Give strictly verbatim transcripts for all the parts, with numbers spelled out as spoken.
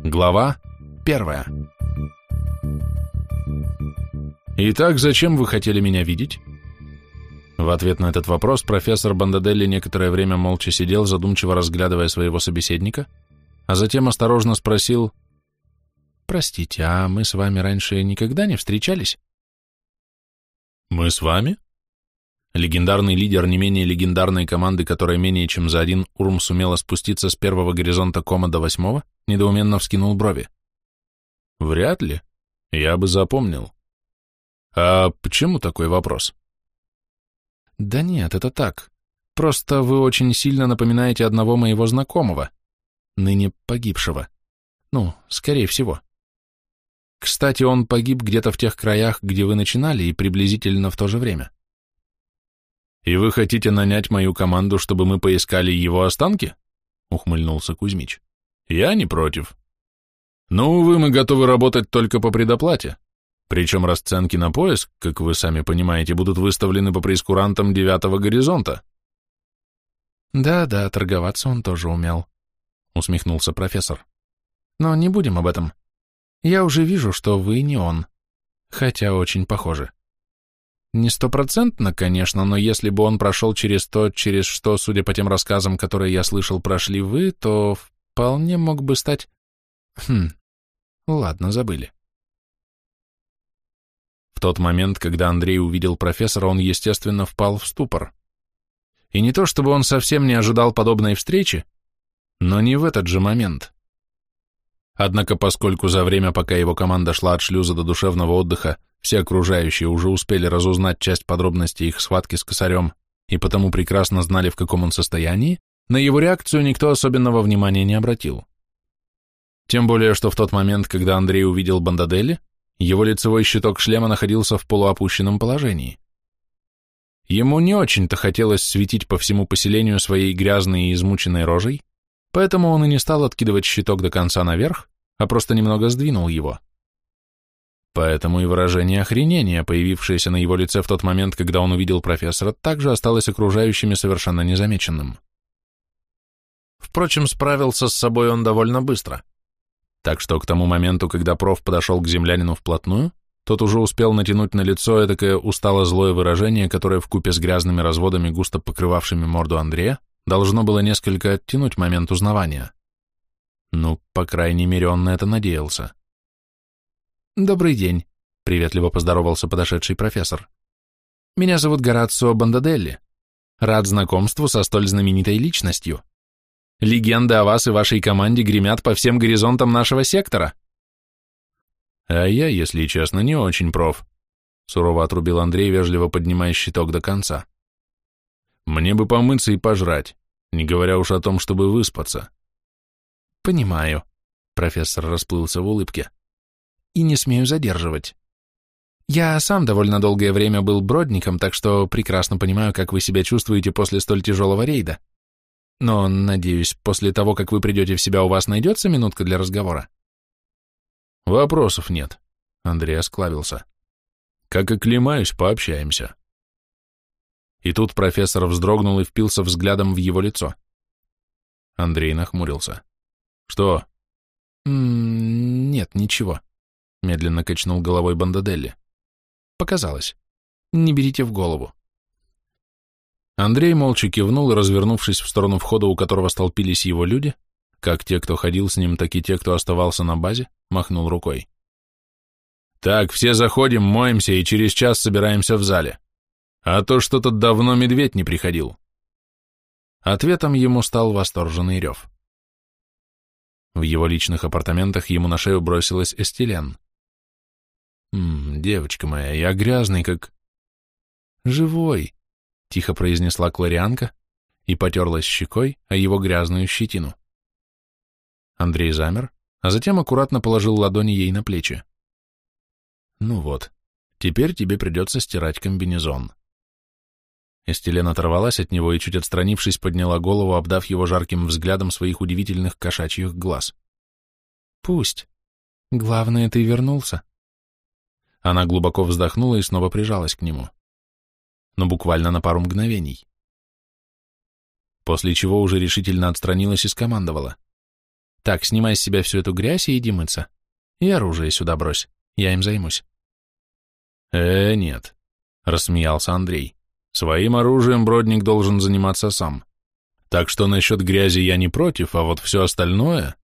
Глава первая. «Итак, зачем вы хотели меня видеть?» В ответ на этот вопрос профессор Бандаделли некоторое время молча сидел, задумчиво разглядывая своего собеседника, а затем осторожно спросил: «Простите, а мы с вами раньше никогда не встречались?» «Мы с вами?» Легендарный лидер не менее легендарной команды, которая менее чем за один урм сумела спуститься с первого горизонта кома до восьмого, недоуменно вскинул брови. «Вряд ли. Я бы запомнил. А почему такой вопрос?» «Да нет, это так. Просто вы очень сильно напоминаете одного моего знакомого, ныне погибшего. Ну, скорее всего. Кстати, он погиб где-то в тех краях, где вы начинали, и приблизительно в то же время». «И вы хотите нанять мою команду, чтобы мы поискали его останки?» — ухмыльнулся Кузьмич. «Я не против. Но, увы, мы готовы работать только по предоплате. Причем расценки на поиск, как вы сами понимаете, будут выставлены по прейскурантам девятого горизонта». «Да-да, торговаться он тоже умел», — усмехнулся профессор. «Но не будем об этом. Я уже вижу, что вы не он, хотя очень похожи. Не стопроцентно, конечно, но если бы он прошел через то, через что, судя по тем рассказам, которые я слышал, прошли вы, то вполне мог бы стать... Хм, ладно, забыли». В тот момент, когда Андрей увидел профессора, он, естественно, впал в ступор. И не то, чтобы он совсем не ожидал подобной встречи, но не в этот же момент. Однако, поскольку за время, пока его команда шла от шлюза до душевного отдыха, все окружающие уже успели разузнать часть подробностей их схватки с косарем и потому прекрасно знали, в каком он состоянии, на его реакцию никто особенного внимания не обратил. Тем более, что в тот момент, когда Андрей увидел Бандаделли, его лицевой щиток шлема находился в полуопущенном положении. Ему не очень-то хотелось светить по всему поселению своей грязной и измученной рожей, поэтому он и не стал откидывать щиток до конца наверх, а просто немного сдвинул его. Поэтому и выражение охренения, появившееся на его лице в тот момент, когда он увидел профессора, также осталось окружающими совершенно незамеченным. Впрочем, справился с собой он довольно быстро. Так что к тому моменту, когда проф подошел к землянину вплотную, тот уже успел натянуть на лицо этакое устало-злое выражение, которое вкупе с грязными разводами, густо покрывавшими морду Андрея, должно было несколько оттянуть момент узнавания. Ну, по крайней мере, он на это надеялся. «Добрый день», — приветливо поздоровался подошедший профессор. «Меня зовут Горацио Бандаделли. Рад знакомству со столь знаменитой личностью. Легенды о вас и вашей команде гремят по всем горизонтам нашего сектора». «А я, если честно, не очень, проф», — сурово отрубил Андрей, вежливо поднимая щиток до конца. «Мне бы помыться и пожрать, не говоря уж о том, чтобы выспаться». «Понимаю», — профессор расплылся в улыбке. «И не смею задерживать. Я сам довольно долгое время был бродником, так что прекрасно понимаю, как вы себя чувствуете после столь тяжелого рейда. Но, надеюсь, после того, как вы придете в себя, у вас найдется минутка для разговора?» «Вопросов нет», — Андрей осклабился. «Как оклемаюсь, пообщаемся». И тут профессор вздрогнул и впился взглядом в его лицо. Андрей нахмурился. «Что?» М-м, «Нет, ничего», — медленно качнул головой Бандаделли. «Показалось. Не берите в голову». Андрей молча кивнул и, развернувшись в сторону входа, у которого столпились его люди, как те, кто ходил с ним, так и те, кто оставался на базе, махнул рукой. «Так, все заходим, моемся и через час собираемся в зале. А то что-то давно медведь не приходил». Ответом ему стал восторженный рев. В его личных апартаментах ему на шею бросилась Эстелен. «М-м, девочка моя, я грязный, как...» «Живой», — тихо произнесла Кларианка и потерлась щекой о его грязную щетину. Андрей замер, а затем аккуратно положил ладони ей на плечи. «Ну вот, теперь тебе придется стирать комбинезон». Эстелен оторвалась от него и, чуть отстранившись, подняла голову, обдав его жарким взглядом своих удивительных кошачьих глаз. «Пусть. Главное, ты вернулся». Она глубоко вздохнула и снова прижалась к нему. Но буквально на пару мгновений. После чего уже решительно отстранилась и скомандовала. Так, снимай с себя всю эту грязь и иди мыться. И оружие сюда брось, я им займусь. Э, нет, рассмеялся Андрей. Своим оружием Бродник должен заниматься сам. Так что насчет грязи я не против, а вот все остальное...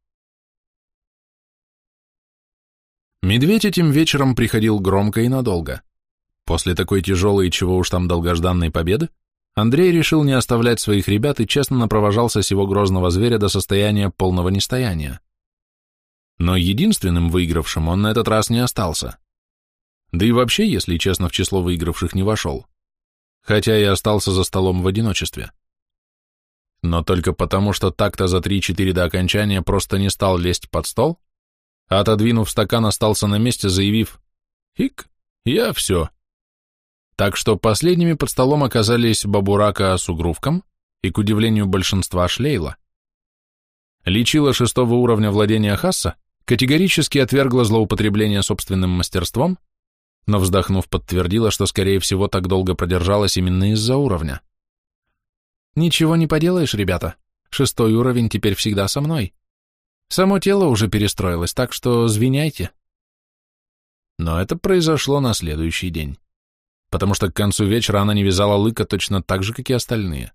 Медведь этим вечером приходил громко и надолго. После такой тяжелой и чего уж там долгожданной победы, Андрей решил не оставлять своих ребят и честно напровожался сего грозного зверя до состояния полного нестояния. Но единственным выигравшим он на этот раз не остался. Да и вообще, если честно, в число выигравших не вошел. Хотя и остался за столом в одиночестве. Но только потому, что так-то за три-четыре до окончания просто не стал лезть под стол, а отодвинув стакан, остался на месте, заявив «Хик, я все». Так что последними под столом оказались Бабурака с Угрувком и, к удивлению большинства, Шлейла. Лечила шестого уровня владения Хасса категорически отвергла злоупотребление собственным мастерством, но, вздохнув, подтвердила, что, скорее всего, так долго продержалась именно из-за уровня. «Ничего не поделаешь, ребята, шестой уровень теперь всегда со мной. Само тело уже перестроилось, так что звиняйте». Но это произошло на следующий день, потому что к концу вечера она не вязала лыка точно так же, как и остальные.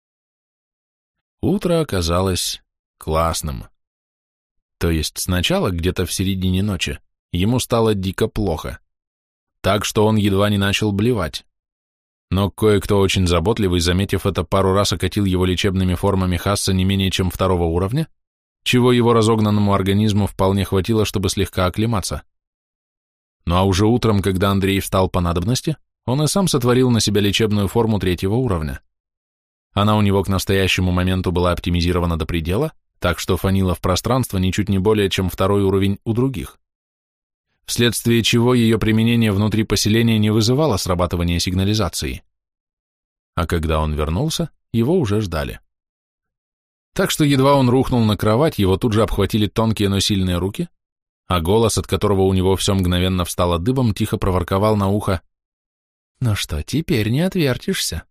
Утро оказалось классным. То есть сначала, где-то в середине ночи, ему стало дико плохо, так что он едва не начал блевать. Но кое-кто очень заботливый, заметив это, пару раз окатил его лечебными формами Хасса не менее чем второго уровня, чего его разогнанному организму вполне хватило, чтобы слегка оклематься. Ну а уже утром, когда Андрей встал по надобности, он и сам сотворил на себя лечебную форму третьего уровня. Она у него к настоящему моменту была оптимизирована до предела, так что фанила в пространство ничуть не более, чем второй уровень у других, вследствие чего ее применение внутри поселения не вызывало срабатывания сигнализации. А когда он вернулся, его уже ждали. Так что едва он рухнул на кровать, его тут же обхватили тонкие, но сильные руки, а голос, от которого у него все мгновенно встало дыбом, тихо проворковал на ухо: «Ну что, теперь не отвертишься».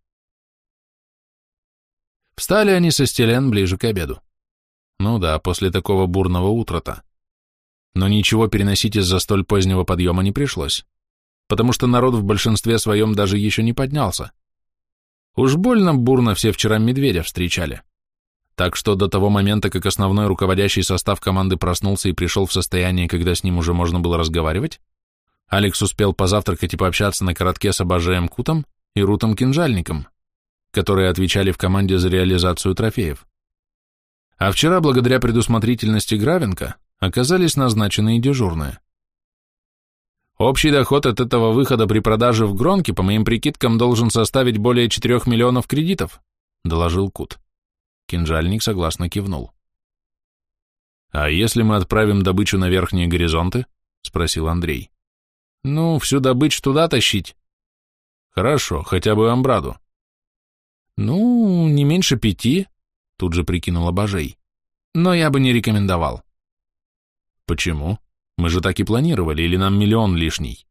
Встали они со Стелен ближе к обеду. Ну да, после такого бурного утра-то. Но ничего переносить из-за столь позднего подъема не пришлось, потому что народ в большинстве своем даже еще не поднялся. Уж больно бурно все вчера медведя встречали. Так что до того момента, как основной руководящий состав команды проснулся и пришел в состояние, когда с ним уже можно было разговаривать, Алекс успел позавтракать и пообщаться на коротке с Абажеем Кутом и Рутом Кинжальником, которые отвечали в команде за реализацию трофеев. А вчера, благодаря предусмотрительности Гравенко, оказались назначены и дежурные. Общий доход от этого выхода при продаже в Гронке, по моим прикидкам, должен составить более четырех миллионов кредитов, доложил Кут. Кинжальник согласно кивнул. «А если мы отправим добычу на верхние горизонты?» — спросил Андрей. «Ну, всю добычу туда тащить». «Хорошо, хотя бы Амбраду». «Ну, не меньше пяти», — тут же прикинул Абажей. «Но я бы не рекомендовал». «Почему? Мы же так и планировали, или нам миллион лишний?»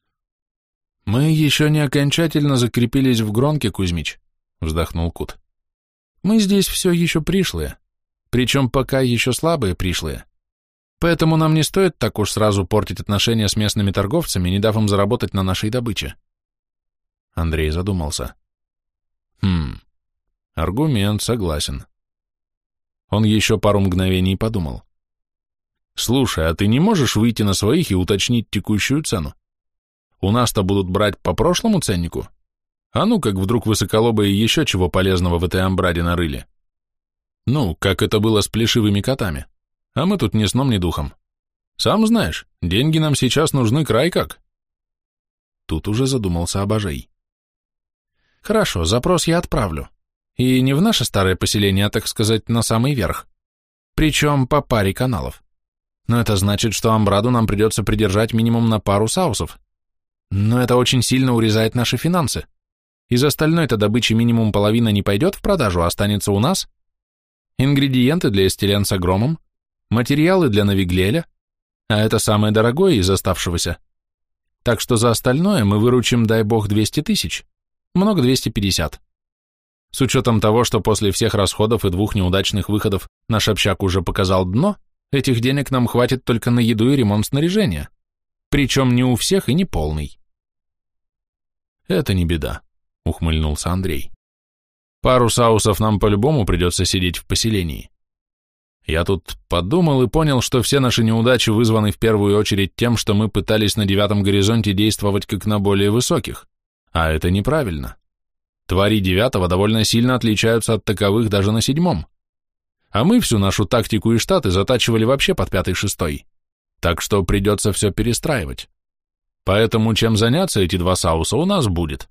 «Мы еще не окончательно закрепились в Гронке, Кузьмич», — вздохнул Кут. «Мы здесь все еще пришлые, причем пока еще слабые пришлые. Поэтому нам не стоит так уж сразу портить отношения с местными торговцами, не дав им заработать на нашей добыче». Андрей задумался. «Хм, аргумент, согласен». Он еще пару мгновений подумал. «Слушай, а ты не можешь выйти на своих и уточнить текущую цену? У нас-то будут брать по прошлому ценнику? А ну, как вдруг высоколобые еще чего полезного в этой амбраде нарыли? Ну, как это было с плешивыми котами. А мы тут ни сном, ни духом. Сам знаешь, деньги нам сейчас нужны край как». Тут уже задумался Абажей. «Хорошо, запрос я отправлю. И не в наше старое поселение, а, так сказать, на самый верх. Причем по паре каналов. Но это значит, что амбраду нам придется придержать минимум на пару саусов. Но это очень сильно урезает наши финансы. Из остальной-то добычи минимум половина не пойдет в продажу, а останется у нас. Ингредиенты для эстелен с огромом, материалы для навиглеля, а это самое дорогое из оставшегося. Так что за остальное мы выручим, дай бог, двести тысяч. Много двести пятьдесят. С учетом того, что после всех расходов и двух неудачных выходов наш общак уже показал дно, этих денег нам хватит только на еду и ремонт снаряжения. Причем не у всех и не полный. Это не беда, ухмыльнулся Андрей. Пару саусов нам по-любому придется сидеть в поселении. Я тут подумал и понял, что все наши неудачи вызваны в первую очередь тем, что мы пытались на девятом горизонте действовать как на более высоких, а это неправильно. Твари девятого довольно сильно отличаются от таковых даже на седьмом. А мы всю нашу тактику и штаты затачивали вообще под пятый-шестой, так что придется все перестраивать. Поэтому чем заняться эти два сауса у нас будет.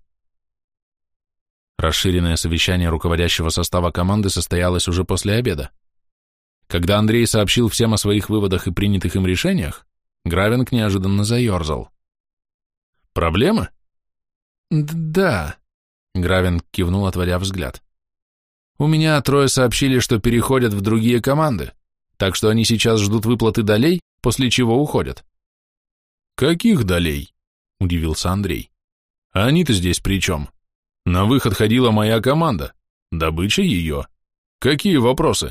Расширенное совещание руководящего состава команды состоялось уже после обеда. Когда Андрей сообщил всем о своих выводах и принятых им решениях, Гравинг неожиданно заерзал. «Проблемы?» «Да», — Гравинг кивнул, отводя взгляд. «У меня трое сообщили, что переходят в другие команды, так что они сейчас ждут выплаты долей, после чего уходят». «Каких долей?» — удивился Андрей. «А они-то здесь при чем? На выход ходила моя команда, добыча ее. Какие вопросы?»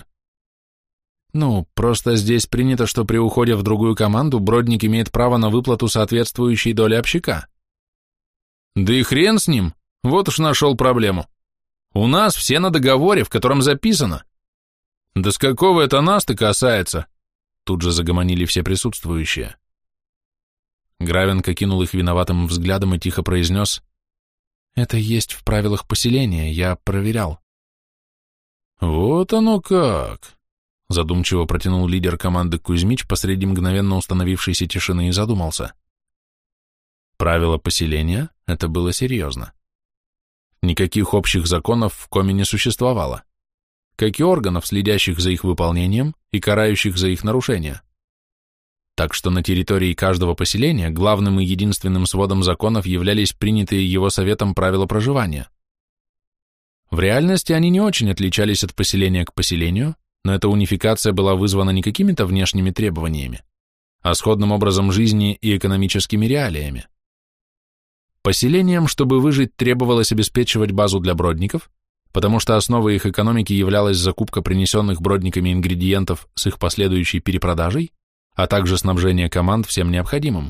«Ну, просто здесь принято, что при уходе в другую команду Бродник имеет право на выплату соответствующей доли общака». «Да и хрен с ним, вот уж нашел проблему. У нас все на договоре, в котором записано». «Да с какого это нас-то касается?» Тут же загомонили все присутствующие. Гравинг окинул их виноватым взглядом и тихо произнес: «Это есть в правилах поселения, я проверял». «Вот оно как!» Задумчиво протянул лидер команды Кузьмич посреди мгновенно установившейся тишины и задумался. Правила поселения — это было серьезно. Никаких общих законов в коме не существовало, как и органов, следящих за их выполнением и карающих за их нарушения. Так что на территории каждого поселения главным и единственным сводом законов являлись принятые его советом правила проживания. В реальности они не очень отличались от поселения к поселению, но эта унификация была вызвана не какими-то внешними требованиями, а сходным образом жизни и экономическими реалиями. Поселениям, чтобы выжить, требовалось обеспечивать базу для бродников, потому что основой их экономики являлась закупка принесенных бродниками ингредиентов с их последующей перепродажей, а также снабжение команд всем необходимым.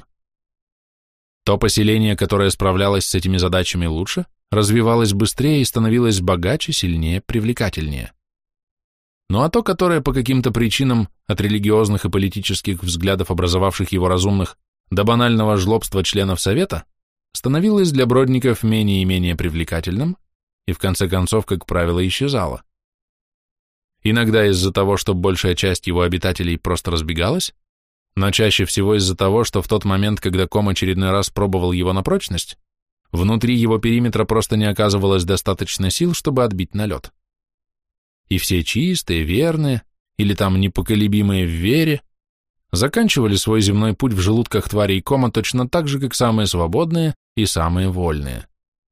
То поселение, которое справлялось с этими задачами лучше, развивалось быстрее и становилось богаче, сильнее, привлекательнее. Ну а то, которое по каким-то причинам, от религиозных и политических взглядов образовавших его разумных до банального жлобства членов Совета, становилось для бродников менее и менее привлекательным и в конце концов, как правило, исчезало. Иногда из-за того, что большая часть его обитателей просто разбегалась, но чаще всего из-за того, что в тот момент, когда ком очередной раз пробовал его на прочность, внутри его периметра просто не оказывалось достаточно сил, чтобы отбить налет. И все чистые, верные, или там непоколебимые в вере, заканчивали свой земной путь в желудках тварей кома точно так же, как самые свободные и самые вольные.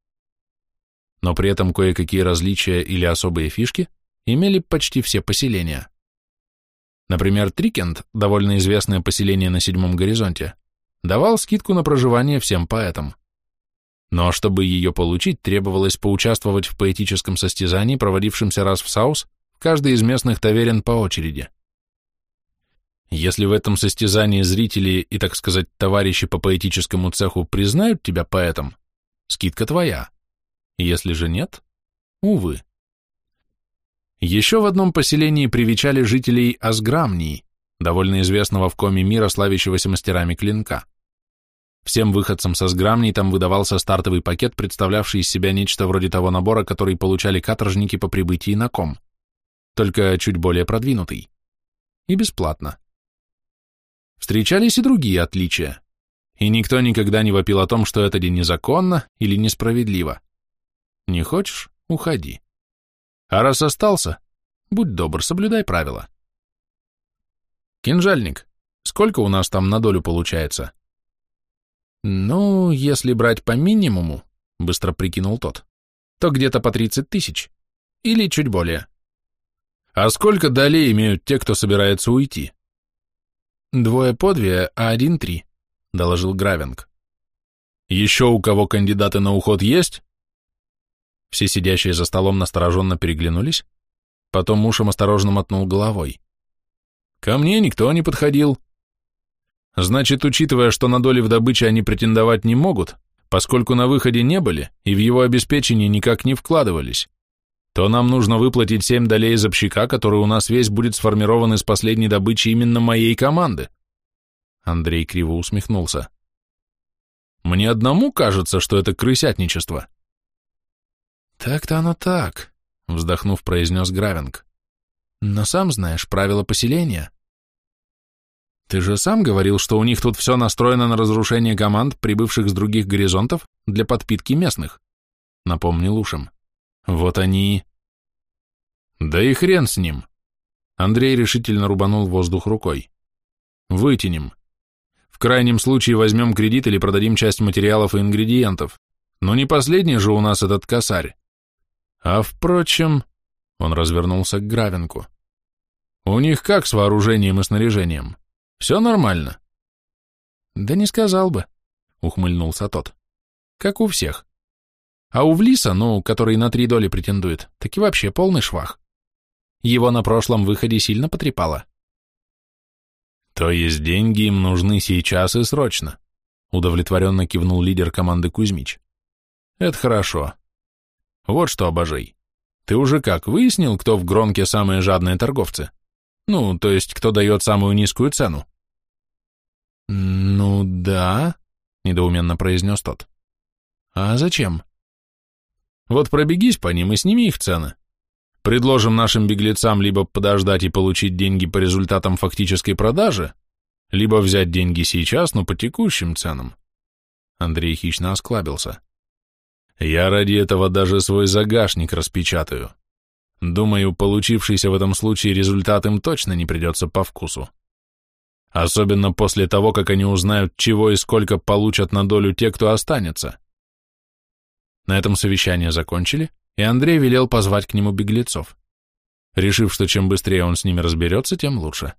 Но при этом кое-какие различия или особые фишки имели почти все поселения. Например, Трикенд, довольно известное поселение на седьмом горизонте, давал скидку на проживание всем поэтам. Но чтобы ее получить, требовалось поучаствовать в поэтическом состязании, проводившемся раз в Саус, в каждой из местных таверен по очереди. Если в этом состязании зрители и, так сказать, товарищи по поэтическому цеху признают тебя поэтом, скидка твоя. Если же нет, увы. Еще в одном поселении привечали жителей Асграмнии, довольно известного в коме мира, славящегося мастерами клинка. Всем выходцам с Асграмнии там выдавался стартовый пакет, представлявший из себя нечто вроде того набора, который получали каторжники по прибытии на ком, только чуть более продвинутый. И бесплатно. Встречались и другие отличия, и никто никогда не вопил о том, что это незаконно или несправедливо. Не хочешь — уходи. А раз остался, будь добр, соблюдай правила. Кинжальник, сколько у нас там на долю получается? Ну, если брать по минимуму, быстро прикинул тот, то где-то по тридцать тысяч. Или чуть более. А сколько долей имеют те, кто собирается уйти? Двое по две, а один три, доложил Гравинг. Еще у кого кандидаты на уход есть? Все сидящие за столом настороженно переглянулись, потом Ушем осторожно мотнул головой. Ко мне никто не подходил. Значит, учитывая, что на доли в добыче они претендовать не могут, поскольку на выходе не были и в его обеспечение никак не вкладывались, то нам нужно выплатить семь долей из общака, который у нас весь будет сформирован из последней добычи именно моей команды. Андрей криво усмехнулся. Мне одному кажется, что это крысятничество. Так-то оно так, вздохнув, произнес Гравинг. Но сам знаешь правила поселения. Ты же сам говорил, что у них тут все настроено на разрушение команд, прибывших с других горизонтов, для подпитки местных, напомнил Ушем. Вот они... Да и хрен с ним. Андрей решительно рубанул воздух рукой. Вытянем. В крайнем случае возьмем кредит или продадим часть материалов и ингредиентов. Но не последний же у нас этот косарь. А впрочем... Он развернулся к Гравенку. У них как с вооружением и снаряжением? Все нормально? Да не сказал бы, ухмыльнулся тот. Как у всех. А у Влиса, ну, который на три доли претендует, таки вообще полный швах. Его на прошлом выходе сильно потрепало. То есть деньги им нужны сейчас и срочно, удовлетворенно кивнул лидер команды Кузьмич. Это хорошо. Вот что, Обожей, ты уже как, выяснил, кто в Гронке самые жадные торговцы? Ну, то есть, кто дает самую низкую цену? Ну, да, недоуменно произнес тот. А зачем? Вот пробегись по ним и сними их цены. Предложим нашим беглецам либо подождать и получить деньги по результатам фактической продажи, либо взять деньги сейчас, но по текущим ценам. Андрей хищно осклабился. Я ради этого даже свой загашник распечатаю. Думаю, получившийся в этом случае результат им точно не придется по вкусу. Особенно после того, как они узнают, чего и сколько получат на долю те, кто останется. На этом совещание закончили, и Андрей велел позвать к нему беглецов, решив, что чем быстрее он с ними разберется, тем лучше.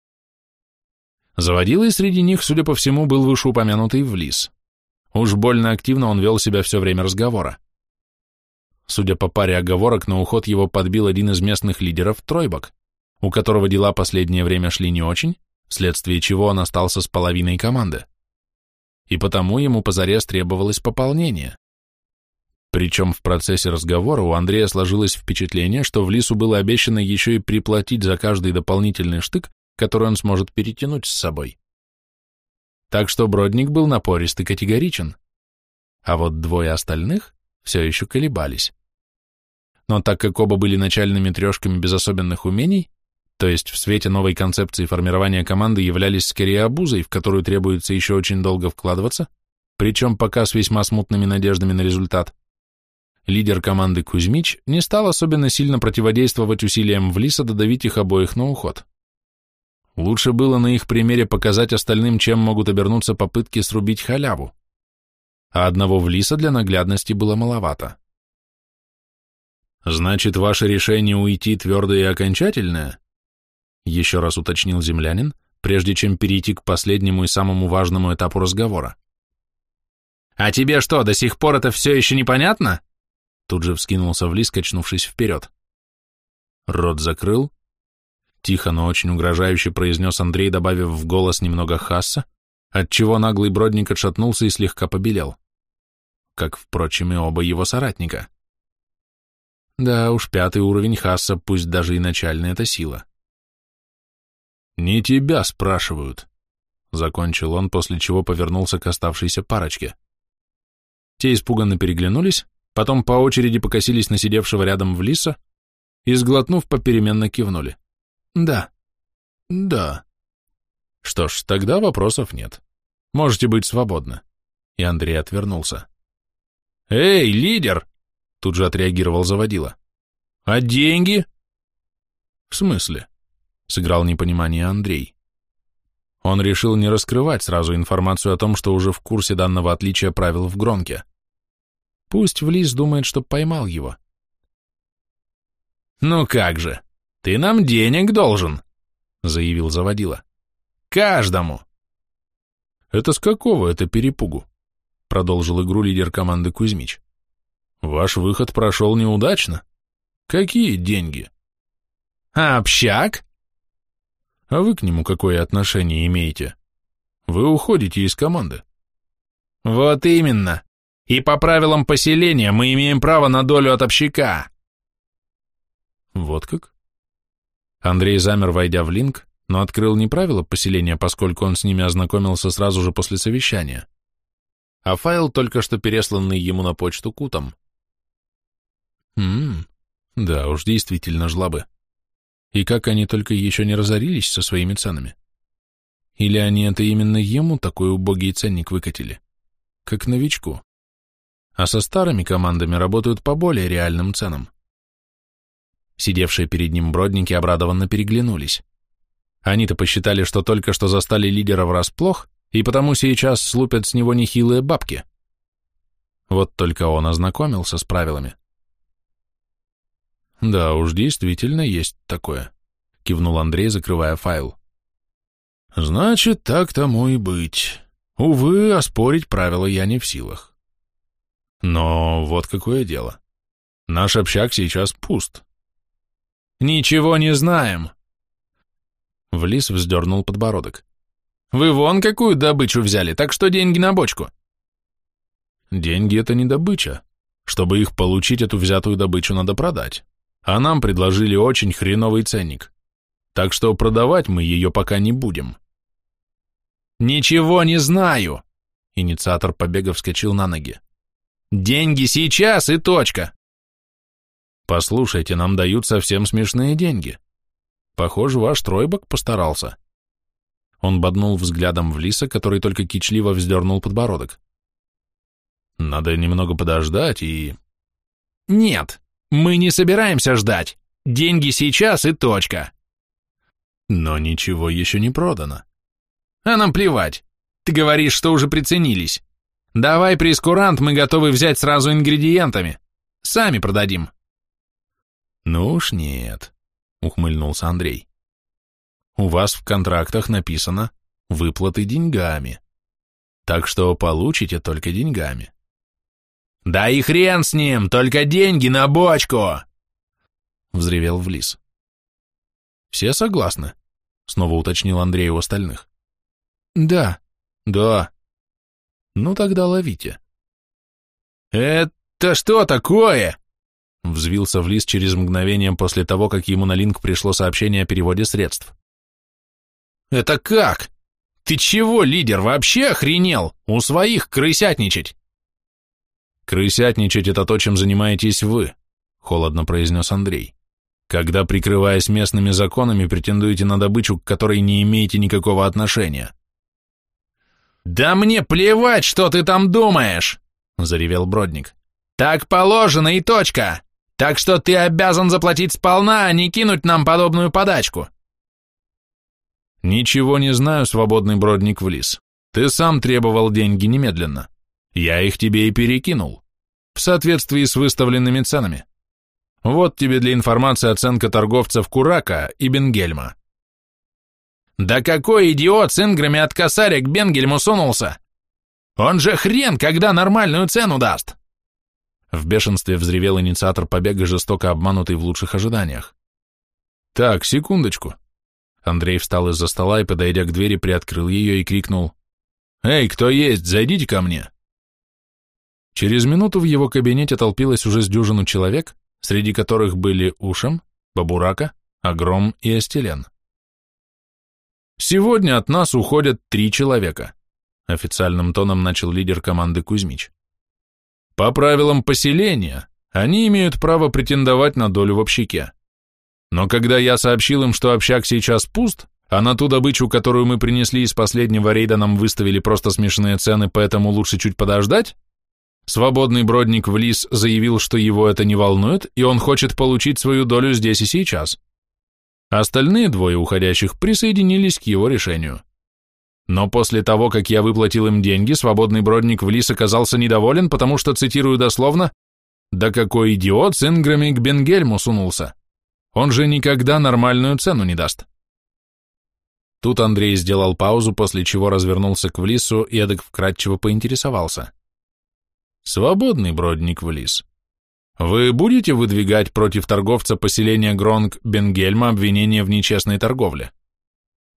Заводилой среди них, судя по всему, был вышеупомянутый Влис. Уж больно активно он вел себя все время разговора. Судя по паре оговорок, на уход его подбил один из местных лидеров Тройбок, у которого дела последнее время шли не очень, вследствие чего он остался с половиной команды. И потому ему позарез требовалось пополнение. Причем в процессе разговора у Андрея сложилось впечатление, что Влису было обещано еще и приплатить за каждый дополнительный штык, который он сможет перетянуть с собой. Так что Бродник был напорист и категоричен, а вот двое остальных все еще колебались. Но так как оба были начальными трешками без особенных умений, то есть в свете новой концепции формирования команды являлись скорее обузой, в которую требуется еще очень долго вкладываться, причем пока с весьма смутными надеждами на результат, лидер команды Кузьмич не стал особенно сильно противодействовать усилиям Влиса додавить их обоих на уход. Лучше было на их примере показать остальным, чем могут обернуться попытки срубить халяву. А одного Влиса для наглядности было маловато. «Значит, ваше решение уйти твердое и окончательное?» Еще раз уточнил землянин, прежде чем перейти к последнему и самому важному этапу разговора. «А тебе что, до сих пор это все еще непонятно?» Тут же вскинулся Влис, качнувшись вперед. Рот закрыл. Тихо, но очень угрожающе произнес Андрей, добавив в голос немного хасса, отчего наглый Бродник отшатнулся и слегка побелел. Как, впрочем, и оба его соратника. Да уж, пятый уровень хасса, пусть даже и начальный, это сила. «Не тебя спрашивают», — закончил он, после чего повернулся к оставшейся парочке. Те испуганно переглянулись, потом по очереди покосились на сидевшего рядом Влиса и, сглотнув, попеременно кивнули. «Да, да». «Что ж, тогда вопросов нет. Можете быть свободны». И Андрей отвернулся. «Эй, лидер!» — тут же отреагировал заводила. «А деньги?» «В смысле?» — сыграл непонимание Андрей. Он решил не раскрывать сразу информацию о том, что уже в курсе данного отличия правил в Гронке. Пусть Влис думает, что поймал его. «Ну как же, ты нам денег должен», — заявил заводила. «Каждому». «Это с какого это перепугу?» — продолжил игру лидер команды Кузьмич. «Ваш выход прошел неудачно. Какие деньги?» «А общак?» А вы к нему какое отношение имеете? Вы уходите из команды. Вот именно. И по правилам поселения мы имеем право на долю от общака. Вот как? Андрей замер, войдя в линк, но открыл не правила поселения, поскольку он с ними ознакомился сразу же после совещания, а файл, только что пересланный ему на почту Кутом. Хм, да уж, действительно жлобы. И как они только еще не разорились со своими ценами? Или они это именно ему такой убогий ценник выкатили? Как новичку. А со старыми командами работают по более реальным ценам. Сидевшие перед ним бродники обрадованно переглянулись. Они-то посчитали, что только что застали лидера врасплох, и потому сейчас слупят с него нехилые бабки. Вот только он ознакомился с правилами. «Да уж, действительно есть такое», — кивнул Андрей, закрывая файл. «Значит, так тому и быть. Увы, оспорить правила я не в силах. Но вот какое дело. Наш общак сейчас пуст». «Ничего не знаем». Влис вздернул подбородок. «Вы вон какую добычу взяли, так что деньги на бочку». «Деньги — это не добыча. Чтобы их получить, эту взятую добычу надо продать. А нам предложили очень хреновый ценник. Так что продавать мы ее пока не будем». «Ничего не знаю!» Инициатор побега вскочил на ноги. «Деньги сейчас и точка!» «Послушайте, нам дают совсем смешные деньги. Похоже, ваш Тройбок постарался». Он боднул взглядом в Лиса, который только кичливо вздернул подбородок. «Надо немного подождать и...» «Нет, мы не собираемся ждать. Деньги сейчас и точка». «Но ничего еще не продано». «А нам плевать. Ты говоришь, что уже приценились. Давай прейскурант, мы готовы взять сразу ингредиентами. Сами продадим». «Ну уж нет», — ухмыльнулся Андрей. «У вас в контрактах написано «выплаты деньгами». Так что получите только деньгами». «Да и хрен с ним, только деньги на бочку!» — взревел Влис. «Все согласны?» — снова уточнил Андрей у остальных. «Да». «Да». «Ну тогда ловите». «Это что такое?» — взвился Влис через мгновение после того, как ему на линк пришло сообщение о переводе средств. «Это как? Ты чего, лидер, вообще охренел? У своих крысятничать?» «Крысятничать — это то, чем занимаетесь вы», — холодно произнес Андрей, «когда, прикрываясь местными законами, претендуете на добычу, к которой не имеете никакого отношения». «Да мне плевать, что ты там думаешь!» — заревел Бродник. «Так положено и точка! Так что ты обязан заплатить сполна, а не кинуть нам подобную подачку!» «Ничего не знаю, свободный Бродник Влис. Ты сам требовал деньги немедленно. Я их тебе и перекинул. В соответствии с выставленными ценами. Вот тебе для информации оценка торговцев Курака и Бенгельма». «Да какой идиот с инграми от косаря к Бенгельму сунулся? Он же хрен, когда нормальную цену даст!» В бешенстве взревел инициатор побега, жестоко обманутый в лучших ожиданиях. «Так, секундочку». Андрей встал из-за стола и, подойдя к двери, приоткрыл ее и крикнул: «Эй, кто есть, зайдите ко мне!» Через минуту в его кабинете толпилось уже с дюжину человек, среди которых были Ушем, Бабурака, Агром и Астелен. «Сегодня от нас уходят три человека», — официальным тоном начал лидер команды Кузьмич. «По правилам поселения они имеют право претендовать на долю в общаке. Но когда я сообщил им, что общак сейчас пуст, а на ту добычу, которую мы принесли из последнего рейда, нам выставили просто смешные цены, поэтому лучше чуть подождать, свободный Бродник Влис заявил, что его это не волнует, и он хочет получить свою долю здесь и сейчас. Остальные двое уходящих присоединились к его решению. Но после того, как я выплатил им деньги, свободный Бродник Влис оказался недоволен, потому что, цитирую дословно, «Да какой идиот с инграми к Бенгельму сунулся! Он же никогда нормальную цену не даст». Тут Андрей сделал паузу, после чего развернулся к Влису и эдак вкратчиво поинтересовался. «Свободный Бродник Влис, вы будете выдвигать против торговца поселения Гронг Бенгельма обвинение в нечестной торговле?»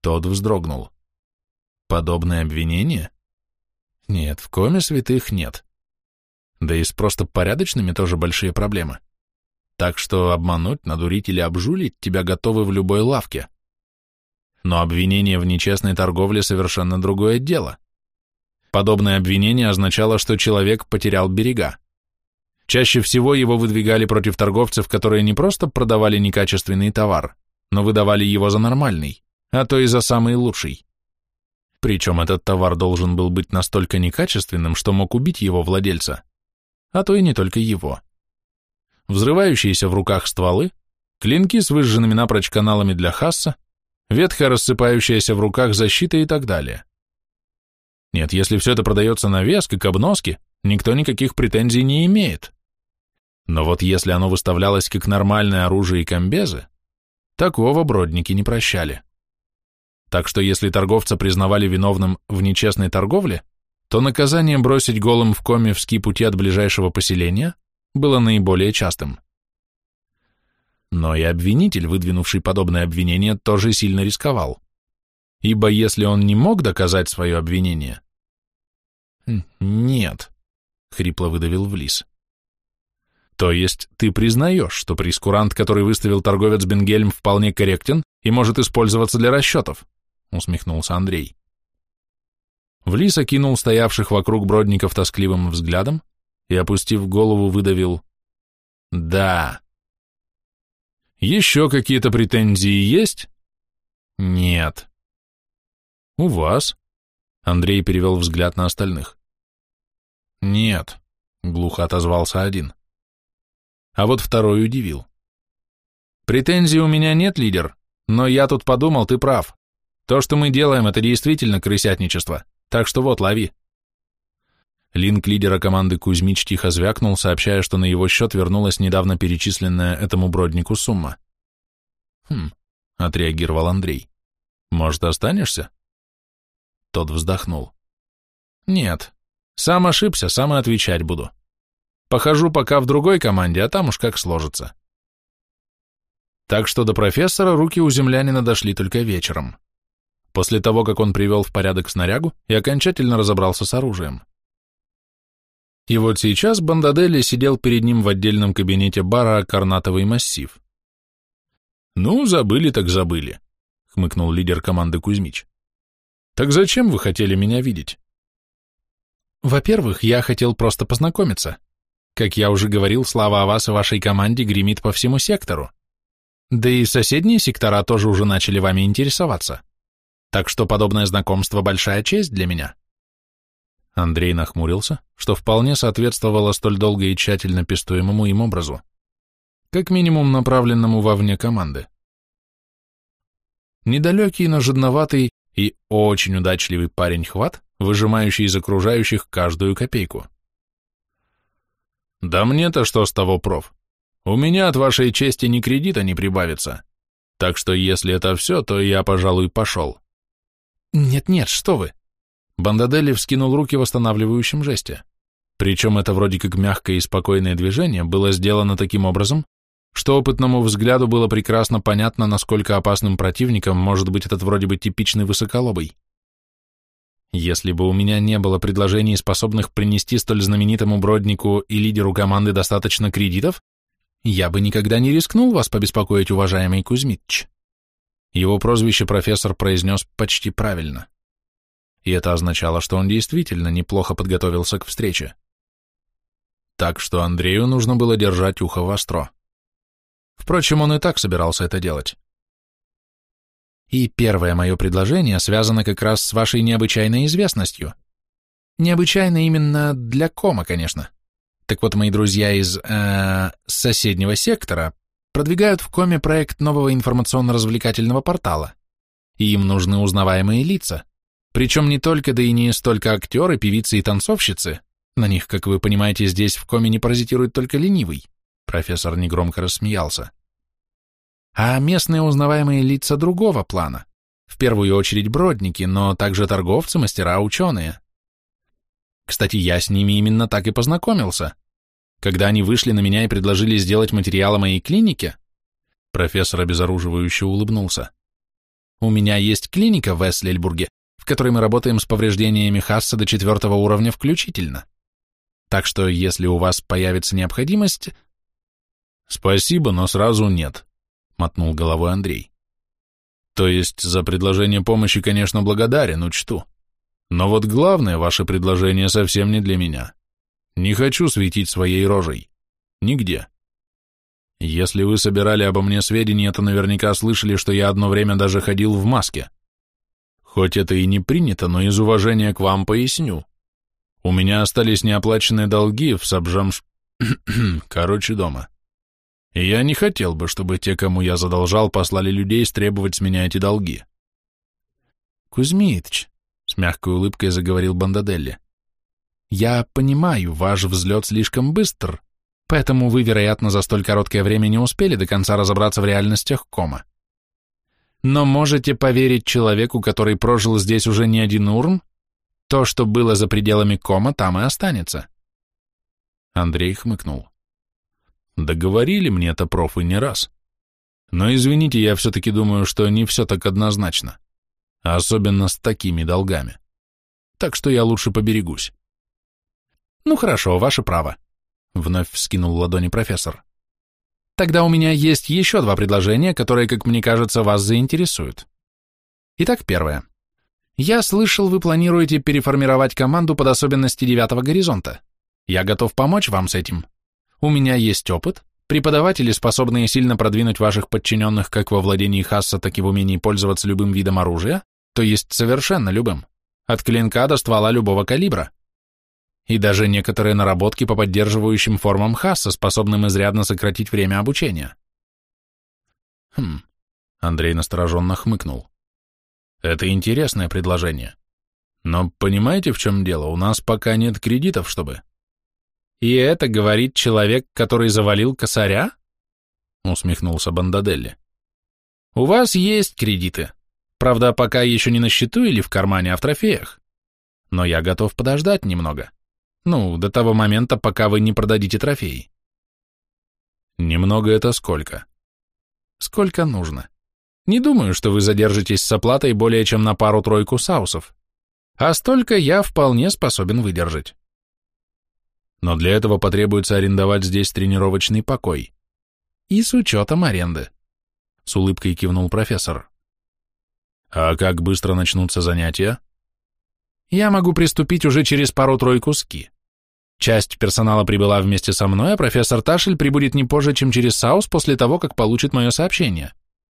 Тот вздрогнул. Подобное обвинение? Нет, в коме святых нет. Да и с просто порядочными тоже большие проблемы. Так что обмануть, надурить или обжулить тебя готовы в любой лавке. Но обвинение в нечестной торговле совершенно другое дело. Подобное обвинение означало, что человек потерял берега. Чаще всего его выдвигали против торговцев, которые не просто продавали некачественный товар, но выдавали его за нормальный, а то и за самый лучший. Причем этот товар должен был быть настолько некачественным, что мог убить его владельца, а то и не только его. Взрывающиеся в руках стволы, клинки с выжженными напрочь каналами для хасса, ветхая рассыпающаяся в руках защита и так далее. Нет, если все это продается на вес, как обноски, никто никаких претензий не имеет. Но вот если оно выставлялось как нормальное оружие и комбезы, такого бродники не прощали. Так что если торговца признавали виновным в нечестной торговле, то наказание бросить голым в коме в ски-пути от ближайшего поселения было наиболее частым. Но и обвинитель, выдвинувший подобное обвинение, тоже сильно рисковал. Ибо если он не мог доказать свое обвинение... «Нет», — хрипло выдавил Влис. «То есть ты признаешь, что прейскурант, который выставил торговец Бенгельм, вполне корректен и может использоваться для расчетов?» — усмехнулся Андрей. Влис окинул стоявших вокруг бродников тоскливым взглядом и, опустив голову, выдавил: «Да». «Еще какие-то претензии есть?» «Нет». «У вас?» — Андрей перевел взгляд на остальных. «Нет», — глухо отозвался один. А вот второй удивил. «Претензий у меня нет, лидер, но я тут подумал, ты прав. То, что мы делаем, это действительно крысятничество, так что вот, лови». Линк лидера команды Кузьмич тихо звякнул, сообщая, что на его счет вернулась недавно перечисленная этому броднику сумма. «Хм», — отреагировал Андрей. «Может, останешься?» Тот вздохнул. «Нет, сам ошибся, сам и отвечать буду. Похожу пока в другой команде, а там уж как сложится». Так что до профессора руки у землянина дошли только вечером, после того, как он привел в порядок снарягу и окончательно разобрался с оружием. И вот сейчас Бандаделли сидел перед ним в отдельном кабинете бара «Карнатовый массив». «Ну, забыли так забыли», — хмыкнул лидер команды Кузьмич. «Так зачем вы хотели меня видеть?» «Во-первых, я хотел просто познакомиться. Как я уже говорил, слава о вас и вашей команде гремит по всему сектору. Да и соседние сектора тоже уже начали вами интересоваться. Так что подобное знакомство — большая честь для меня». Андрей нахмурился, что вполне соответствовало столь долго и тщательно пестуемому им образу, как минимум направленному вовне команды. Недалекий, но жадноватый и очень удачливый парень Хват, выжимающий из окружающих каждую копейку. «Да мне-то что с того, проф? У меня от вашей чести ни кредита не прибавится, так что если это все, то я, пожалуй, пошел». «Нет-нет, что вы!» Бандаделли вскинул руки в восстанавливающем жесте. Причем это вроде как мягкое и спокойное движение было сделано таким образом, что опытному взгляду было прекрасно понятно, насколько опасным противником может быть этот вроде бы типичный высоколобый. Если бы у меня не было предложений, способных принести столь знаменитому броднику и лидеру команды достаточно кредитов, я бы никогда не рискнул вас побеспокоить, уважаемый Кузьмич. Его прозвище профессор произнес почти правильно. И это означало, что он действительно неплохо подготовился к встрече. Так что Андрею нужно было держать ухо востро. Впрочем, он и так собирался это делать. И первое мое предложение связано как раз с вашей необычайной известностью. Необычайно именно для кома, конечно. Так вот, мои друзья из э, соседнего сектора продвигают в коме проект нового информационно-развлекательного портала. И им нужны узнаваемые лица. Причем не только, да и не столько актеры, певицы и танцовщицы. На них, как вы понимаете, здесь в коме не паразитирует только ленивый. Профессор негромко рассмеялся. А местные узнаваемые лица другого плана. В первую очередь бродники, но также торговцы, мастера, ученые. Кстати, я с ними именно так и познакомился. Когда они вышли на меня и предложили сделать материал о моей клинике, профессор обезоруживающе улыбнулся. У меня есть клиника в Эслельбурге, в которой мы работаем с повреждениями Хасса до четвертого уровня включительно. Так что, если у вас появится необходимость... Спасибо, но сразу нет, мотнул головой Андрей. То есть за предложение помощи, конечно, благодарен, учту. Но вот главное, ваше предложение совсем не для меня. Не хочу светить своей рожей. Нигде. Если вы собирали обо мне сведения, то наверняка слышали, что я одно время даже ходил в маске. Хоть это и не принято, но из уважения к вам поясню. У меня остались неоплаченные долги в Сабжамш... Короче, дома. И я не хотел бы, чтобы те, кому я задолжал, послали людей стребовать с меня эти долги. Кузьмич, с мягкой улыбкой заговорил Бандаделли, я понимаю, ваш взлет слишком быстр, поэтому вы, вероятно, за столь короткое время не успели до конца разобраться в реальностях кома. Но можете поверить человеку, который прожил здесь уже не один урн, то, что было за пределами кома, там и останется. Андрей хмыкнул. Да говорили мне это профы не раз. Но, извините, я все-таки думаю, что не все так однозначно. Особенно с такими долгами. Так что я лучше поберегусь. Ну хорошо, ваше право. Вновь вскинул ладони профессор. Тогда у меня есть еще два предложения, которые, как мне кажется, вас заинтересуют. Итак, первое. Я слышал, вы планируете переформировать команду под особенности девятого горизонта. Я готов помочь вам с этим. У меня есть опыт, преподаватели, способные сильно продвинуть ваших подчиненных как во владении Хасса, так и в умении пользоваться любым видом оружия, то есть совершенно любым, от клинка до ствола любого калибра. И даже некоторые наработки по поддерживающим формам Хасса, способным изрядно сократить время обучения. Хм, Андрей настороженно хмыкнул. Это интересное предложение. Но понимаете, в чем дело? У нас пока нет кредитов, чтобы... И это говорит человек, который завалил косаря? Усмехнулся Бандаделли. У вас есть кредиты. Правда, пока еще не на счету или в кармане, а в трофеях. Но я готов подождать немного. Ну, до того момента, пока вы не продадите трофеи. Немного это сколько? Сколько нужно. Не думаю, что вы задержитесь с оплатой более чем на пару-тройку саусов. А столько я вполне способен выдержать. Но для этого потребуется арендовать здесь тренировочный покой. И с учетом аренды. С улыбкой кивнул профессор. А как быстро начнутся занятия? Я могу приступить уже через пару-тройку ски. Часть персонала прибыла вместе со мной, а профессор Ташель прибудет не позже, чем через саус после того, как получит мое сообщение.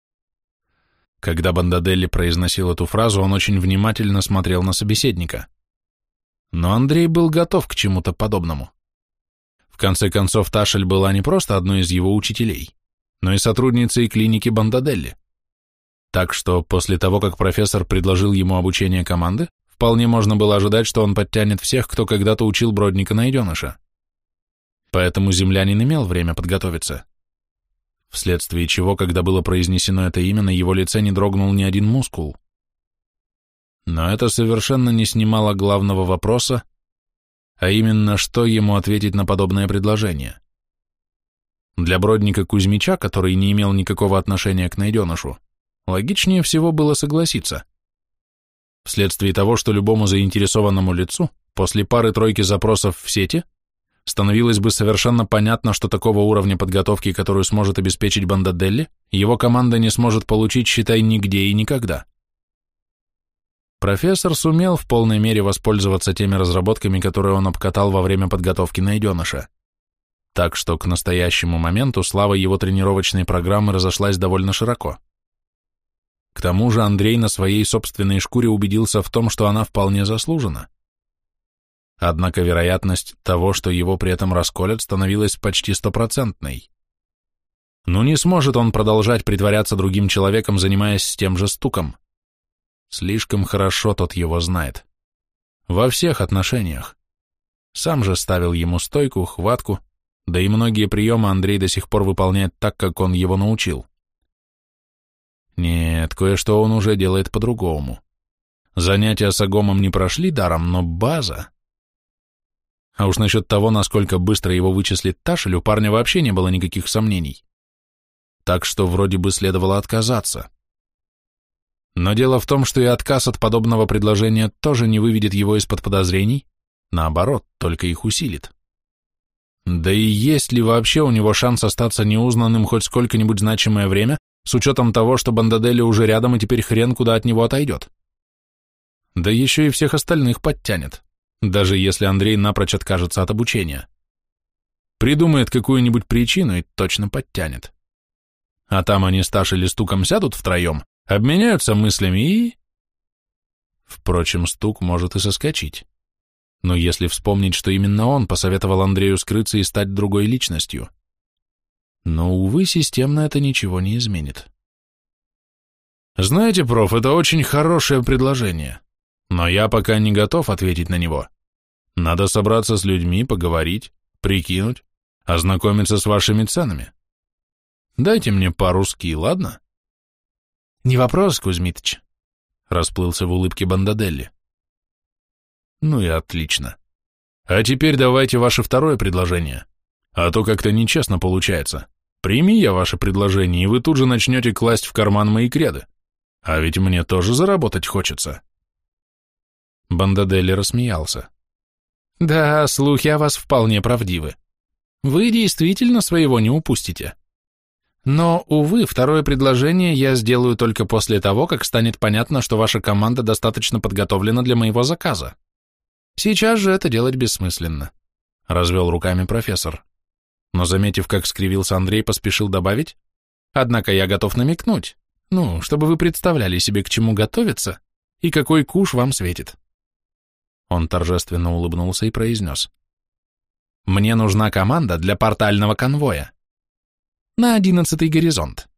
Когда Бандаделли произносил эту фразу, он очень внимательно смотрел на собеседника. Но Андрей был готов к чему-то подобному. В конце концов, Ташель была не просто одной из его учителей, но и сотрудницей клиники Бандаделли. Так что после того, как профессор предложил ему обучение команды, вполне можно было ожидать, что он подтянет всех, кто когда-то учил Бродника-найденыша. Поэтому землянин имел время подготовиться. Вследствие чего, когда было произнесено это имя, на его лице не дрогнул ни один мускул. Но это совершенно не снимало главного вопроса, а именно, что ему ответить на подобное предложение. Для Бродника Кузьмича, который не имел никакого отношения к найденышу, логичнее всего было согласиться. Вследствие того, что любому заинтересованному лицу после пары-тройки запросов в сети становилось бы совершенно понятно, что такого уровня подготовки, которую сможет обеспечить Бандаделли, его команда не сможет получить, считай, нигде и никогда. Профессор сумел в полной мере воспользоваться теми разработками, которые он обкатал во время подготовки найденыша. Так что к настоящему моменту слава его тренировочной программы разошлась довольно широко. К тому же Андрей на своей собственной шкуре убедился в том, что она вполне заслужена. Однако вероятность того, что его при этом расколят, становилась почти стопроцентной. Но не сможет он продолжать притворяться другим человеком, занимаясь с тем же стуком. Слишком хорошо тот его знает. Во всех отношениях. Сам же ставил ему стойку, хватку, да и многие приемы Андрей до сих пор выполняет так, как он его научил. Нет, кое-что он уже делает по-другому. Занятия с Агомом не прошли даром, но база... А уж насчет того, насколько быстро его вычислит Ташель, у парня вообще не было никаких сомнений. Так что вроде бы следовало отказаться. Но дело в том, что и отказ от подобного предложения тоже не выведет его из-под подозрений, наоборот, только их усилит. Да и есть ли вообще у него шанс остаться неузнанным хоть сколько-нибудь значимое время, с учетом того, что Бандаделли уже рядом и теперь хрен куда от него отойдет? Да еще и всех остальных подтянет, даже если Андрей напрочь откажется от обучения. Придумает какую-нибудь причину и точно подтянет. А там они с Ташей или Стуком сядут втроем, обменяются мыслями и... Впрочем, Стук может и соскочить. Но если вспомнить, что именно он посоветовал Андрею скрыться и стать другой личностью. Но, увы, системно это ничего не изменит. Знаете, проф, это очень хорошее предложение, но я пока не готов ответить на него. Надо собраться с людьми, поговорить, прикинуть, ознакомиться с вашими ценами. Дайте мне пару ски, ладно? Не вопрос, Кузьмитыч, расплылся в улыбке Бандаделли. Ну и отлично. А теперь давайте ваше второе предложение. А то как-то нечестно получается. Прими я ваше предложение, и вы тут же начнете класть в карман мои креды. А ведь мне тоже заработать хочется. Бандаделли рассмеялся. Да, слухи о вас вполне правдивы. Вы действительно своего не упустите. Но, увы, второе предложение я сделаю только после того, как станет понятно, что ваша команда достаточно подготовлена для моего заказа. Сейчас же это делать бессмысленно, развел руками профессор. Но, заметив, как скривился Андрей, поспешил добавить, однако я готов намекнуть, ну, чтобы вы представляли себе, к чему готовиться и какой куш вам светит. Он торжественно улыбнулся и произнес. Мне нужна команда для портального конвоя. На одиннадцатый горизонт.